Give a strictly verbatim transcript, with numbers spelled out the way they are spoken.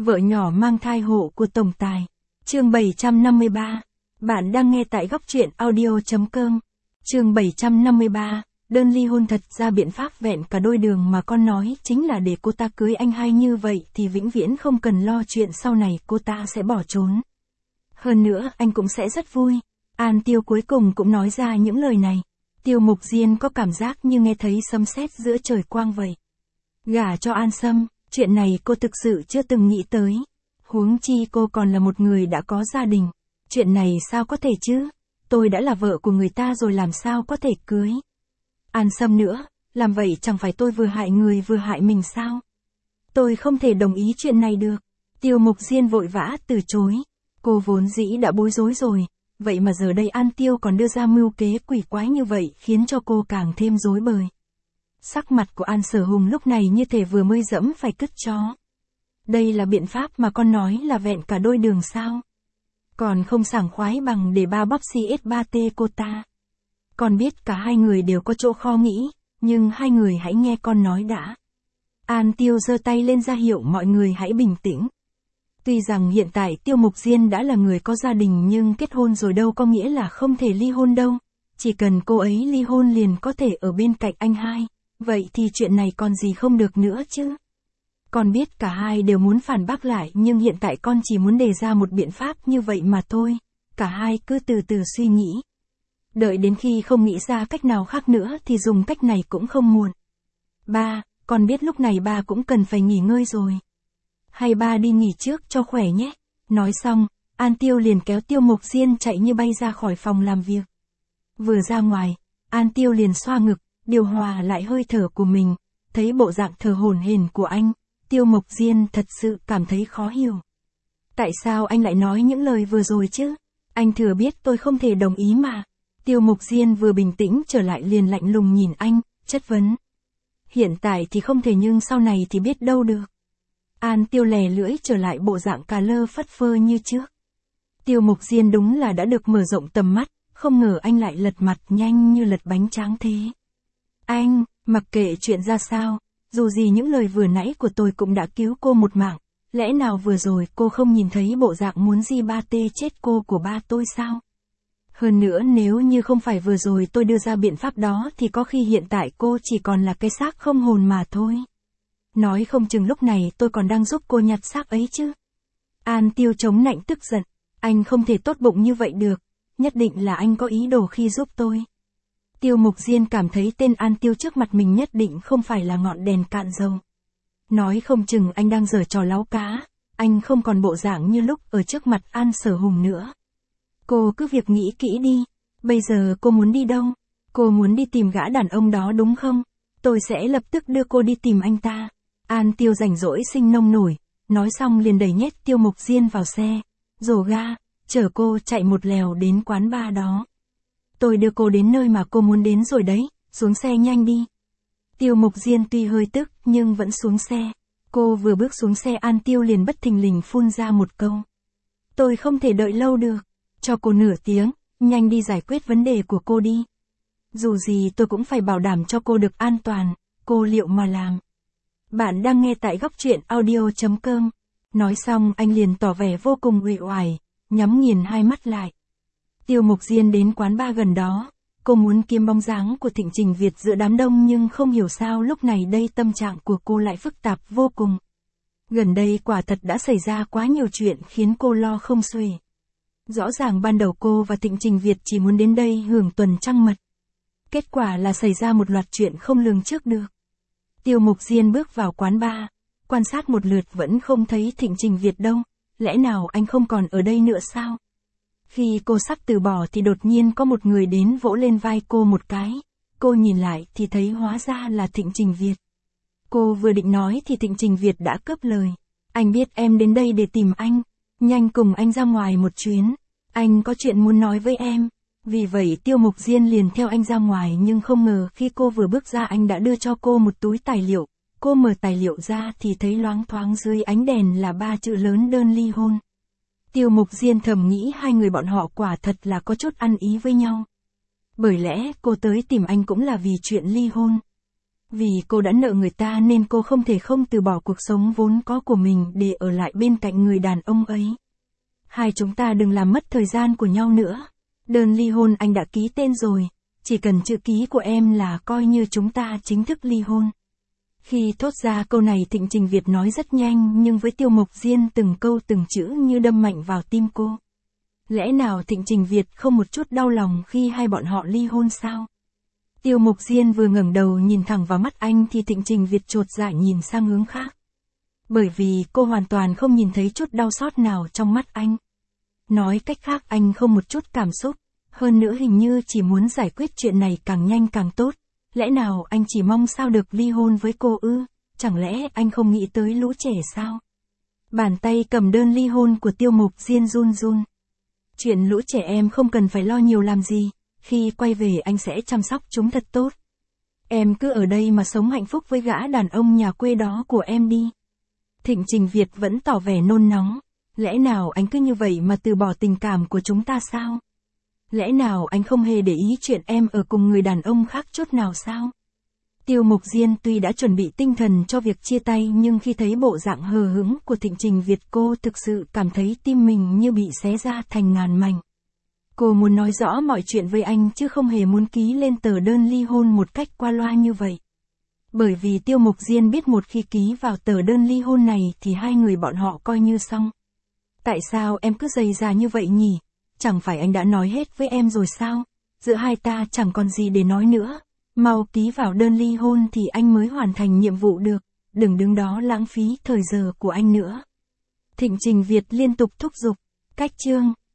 Vợ nhỏ mang thai hộ của tổng tài. Chương bảy trăm năm mươi ba. Bạn đang nghe tại góc truyện audio chấm com. Chương bảy trăm năm mươi ba. Đơn ly hôn. Thật ra biện pháp vẹn cả đôi đường mà con nói chính là để cô ta cưới anh hai, như vậy thì vĩnh viễn không cần lo chuyện sau này cô ta sẽ bỏ trốn. Hơn nữa anh cũng sẽ rất vui. An Tiêu cuối cùng cũng nói ra những lời này. Tiêu Mục Diên có cảm giác như nghe thấy sấm sét giữa trời quang vậy. Gả cho An Sâm, chuyện này cô thực sự chưa từng nghĩ tới. Huống chi cô còn là một người đã có gia đình. Chuyện này sao có thể chứ? Tôi đã là vợ của người ta rồi, làm sao có thể cưới? An Sâm nữa, làm vậy chẳng phải tôi vừa hại người vừa hại mình sao? Tôi không thể đồng ý chuyện này được. Tiêu Mục Diên vội vã từ chối. Cô vốn dĩ đã bối rối rồi. Vậy mà giờ đây An Tiêu còn đưa ra mưu kế quỷ quái như vậy, khiến cho cô càng thêm rối bời. Sắc mặt của An Sở Hùng lúc này như thể vừa mới dẫm phải cứt chó. Đây là biện pháp mà con nói là vẹn cả đôi đường sao? Còn không sảng khoái bằng để ba bóp xê ét ba tê cô ta. Con biết cả hai người đều có chỗ khó nghĩ, nhưng hai người hãy nghe con nói đã. An Tiêu giơ tay lên ra hiệu mọi người hãy bình tĩnh. Tuy rằng hiện tại Tiêu Mục Diên đã là người có gia đình, nhưng kết hôn rồi đâu có nghĩa là không thể ly hôn đâu. Chỉ cần cô ấy ly hôn liền có thể ở bên cạnh anh hai. Vậy thì chuyện này còn gì không được nữa chứ? Con biết cả hai đều muốn phản bác lại, nhưng hiện tại con chỉ muốn đề ra một biện pháp như vậy mà thôi. Cả hai cứ từ từ suy nghĩ. Đợi đến khi không nghĩ ra cách nào khác nữa thì dùng cách này cũng không muộn. Ba, con biết lúc này ba cũng cần phải nghỉ ngơi rồi. Hay ba đi nghỉ trước cho khỏe nhé. Nói xong, An Tiêu liền kéo Tiêu Mục Diên chạy như bay ra khỏi phòng làm việc. Vừa ra ngoài, An Tiêu liền xoa ngực, điều hòa lại hơi thở của mình. Thấy bộ dạng thở hổn hển của anh, Tiêu Mục Diên thật sự cảm thấy khó hiểu. Tại sao anh lại nói những lời vừa rồi chứ? Anh thừa biết tôi không thể đồng ý mà. Tiêu Mục Diên vừa bình tĩnh trở lại liền lạnh lùng nhìn anh, chất vấn. Hiện tại thì không thể, nhưng sau này thì biết đâu được. An Tiêu lè lưỡi trở lại bộ dạng cà lơ phất phơ như trước. Tiêu Mục Diên đúng là đã được mở rộng tầm mắt, không ngờ anh lại lật mặt nhanh như lật bánh tráng thế. Anh, mặc kệ chuyện ra sao, dù gì những lời vừa nãy của tôi cũng đã cứu cô một mạng, lẽ nào vừa rồi cô không nhìn thấy bộ dạng muốn di ba tê chết cô của ba tôi sao? Hơn nữa nếu như không phải vừa rồi tôi đưa ra biện pháp đó thì có khi hiện tại cô chỉ còn là cái xác không hồn mà thôi. Nói không chừng lúc này tôi còn đang giúp cô nhặt xác ấy chứ. An Tiêu chống nạnh tức giận, anh không thể tốt bụng như vậy được, nhất định là anh có ý đồ khi giúp tôi. Tiêu Mục Diên cảm thấy tên An Tiêu trước mặt mình nhất định không phải là ngọn đèn cạn dầu. Nói không chừng anh đang giở trò láu cá, anh không còn bộ dạng như lúc ở trước mặt An Sở Hùng nữa. Cô cứ việc nghĩ kỹ đi, bây giờ cô muốn đi đâu? Cô muốn đi tìm gã đàn ông đó đúng không? Tôi sẽ lập tức đưa cô đi tìm anh ta. An Tiêu rảnh rỗi sinh nông nổi, nói xong liền đẩy nhét Tiêu Mục Diên vào xe, rồ ga, chở cô chạy một lèo đến quán bar đó. Tôi đưa cô đến nơi mà cô muốn đến rồi đấy, xuống xe nhanh đi. Tiêu Mục Diên tuy hơi tức nhưng vẫn xuống xe. Cô vừa bước xuống xe An Tiêu liền bất thình lình phun ra một câu. Tôi không thể đợi lâu được, cho cô nửa tiếng, nhanh đi giải quyết vấn đề của cô đi. Dù gì tôi cũng phải bảo đảm cho cô được an toàn, cô liệu mà làm. Bạn đang nghe tại góc truyện audio chấm com. Nói xong anh liền tỏ vẻ vô cùng uể oải, nhắm nghiền hai mắt lại. Tiêu Mục Diên đến quán bar gần đó, cô muốn kiếm bóng dáng của Thịnh Trình Việt giữa đám đông, nhưng không hiểu sao lúc này đây tâm trạng của cô lại phức tạp vô cùng. Gần đây quả thật đã xảy ra quá nhiều chuyện khiến cô lo không xuể. Rõ ràng ban đầu cô và Thịnh Trình Việt chỉ muốn đến đây hưởng tuần trăng mật. Kết quả là xảy ra một loạt chuyện không lường trước được. Tiêu Mục Diên bước vào quán bar, quan sát một lượt vẫn không thấy Thịnh Trình Việt đâu, lẽ nào anh không còn ở đây nữa sao? Khi cô sắp từ bỏ thì đột nhiên có một người đến vỗ lên vai cô một cái, cô nhìn lại thì thấy hóa ra là Thịnh Trình Việt. Cô vừa định nói thì Thịnh Trình Việt đã cướp lời. Anh biết em đến đây để tìm anh, nhanh cùng anh ra ngoài một chuyến, anh có chuyện muốn nói với em. Vì vậy Tiêu Mục Diên liền theo anh ra ngoài, nhưng không ngờ khi cô vừa bước ra anh đã đưa cho cô một túi tài liệu. Cô mở tài liệu ra thì thấy loáng thoáng dưới ánh đèn là ba chữ lớn đơn ly hôn. Tiêu Mục Diên thầm nghĩ hai người bọn họ quả thật là có chút ăn ý với nhau. Bởi lẽ cô tới tìm anh cũng là vì chuyện ly hôn. Vì cô đã nợ người ta nên cô không thể không từ bỏ cuộc sống vốn có của mình để ở lại bên cạnh người đàn ông ấy. Hai chúng ta đừng làm mất thời gian của nhau nữa. Đơn ly hôn anh đã ký tên rồi, chỉ cần chữ ký của em là coi như chúng ta chính thức ly hôn. Khi thốt ra câu này Thịnh Trình Việt nói rất nhanh nhưng với Tiêu Mộc Diên từng câu từng chữ như đâm mạnh vào tim cô. Lẽ nào Thịnh Trình Việt không một chút đau lòng khi hai bọn họ ly hôn sao? Tiêu Mộc Diên vừa ngẩng đầu nhìn thẳng vào mắt anh thì Thịnh Trình Việt chột dạ nhìn sang hướng khác. Bởi vì cô hoàn toàn không nhìn thấy chút đau xót nào trong mắt anh. Nói cách khác anh không một chút cảm xúc, hơn nữa hình như chỉ muốn giải quyết chuyện này càng nhanh càng tốt. Lẽ nào anh chỉ mong sao được ly hôn với cô ư? Chẳng lẽ anh không nghĩ tới lũ trẻ sao? Bàn tay cầm đơn ly hôn của Tiêu Mộc Diên run run. Chuyện lũ trẻ em không cần phải lo nhiều làm gì, khi quay về anh sẽ chăm sóc chúng thật tốt. Em cứ ở đây mà sống hạnh phúc với gã đàn ông nhà quê đó của em đi. Thịnh Trình Việt vẫn tỏ vẻ nôn nóng. Lẽ nào anh cứ như vậy mà từ bỏ tình cảm của chúng ta sao? Lẽ nào anh không hề để ý chuyện em ở cùng người đàn ông khác chút nào sao? Tiêu Mộc Diên tuy đã chuẩn bị tinh thần cho việc chia tay nhưng khi thấy bộ dạng hờ hững của Thịnh Trình Việt cô thực sự cảm thấy tim mình như bị xé ra thành ngàn mảnh. Cô muốn nói rõ mọi chuyện với anh chứ không hề muốn ký lên tờ đơn ly hôn một cách qua loa như vậy. Bởi vì Tiêu Mộc Diên biết một khi ký vào tờ đơn ly hôn này thì hai người bọn họ coi như xong. Tại sao em cứ dày dà như vậy nhỉ? Chẳng phải anh đã nói hết với em rồi sao? Giữa hai ta chẳng còn gì để nói nữa. Mau ký vào đơn ly hôn thì anh mới hoàn thành nhiệm vụ được. Đừng đứng đó lãng phí thời giờ của anh nữa. Thịnh Trình Việt liên tục thúc giục. Cách chương